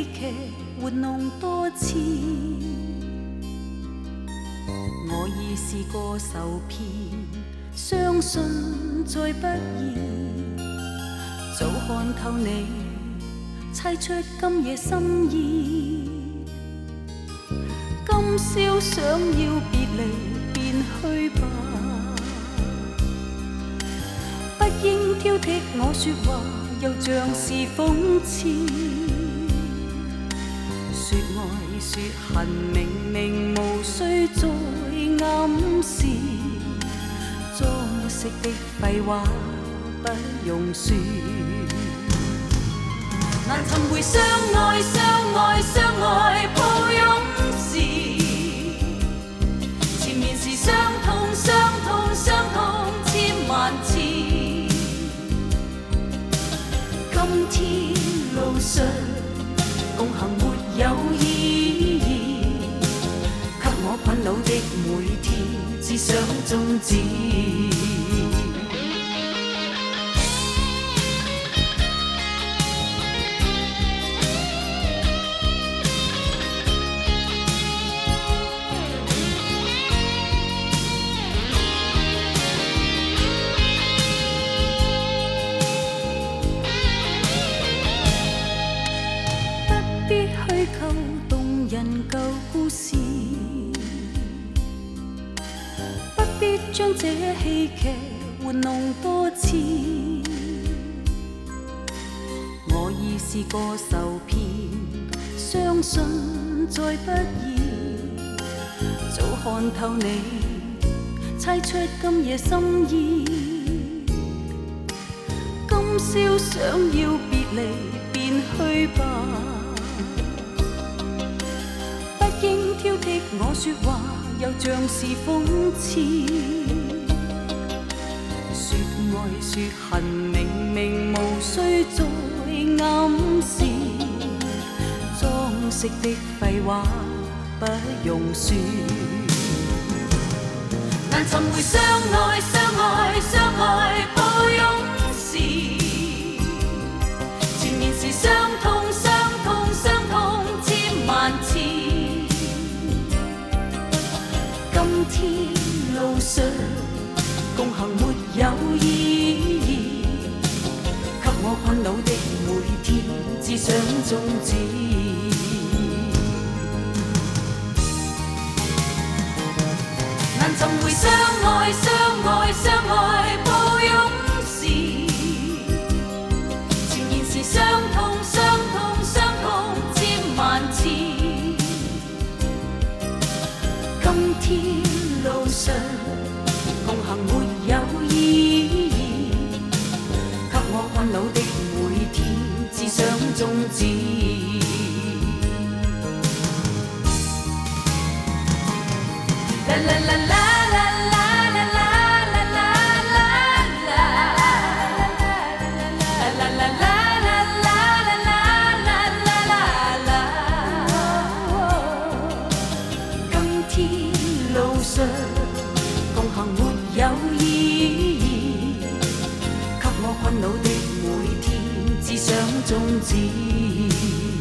戲劇玩弄多次，我已試過受騙，相信再不易。早看透你，猜出今夜心意。今宵想要別離，便去吧。不應挑剔我說話，又像是諷刺。說愛說恨，明明無需再暗示。裝飾的廢話不用說。難尋回相愛相愛相愛抱擁時，前面是傷痛傷痛傷痛千萬次。今天路上共行沒有意義，給我困擾的每天只想終止。動人舊故事，不必將這戲劇玩弄多次。我已試過受騙，相信再不易。早看透你，猜出今夜心意。今宵想要別離，便去吧。應挑剔我說話，又像是諷刺。說愛說恨，明明無需再暗示。裝飾的廢話不用說。難尋回相愛相愛相愛抱擁時，前面是傷痛傷痛傷痛千萬次。今天路上共行沒有意義，給我困擾的每天只想終止。難尋回相愛相愛相愛抱擁時，前面是傷痛傷痛傷痛千萬次。今天路上共行沒有意義，給我困擾的每天只想終止。啦啦啦啦啦啦啦啦啦啦啦啦啦啦。路上共行沒有意義，給我困擾的每天只想終止。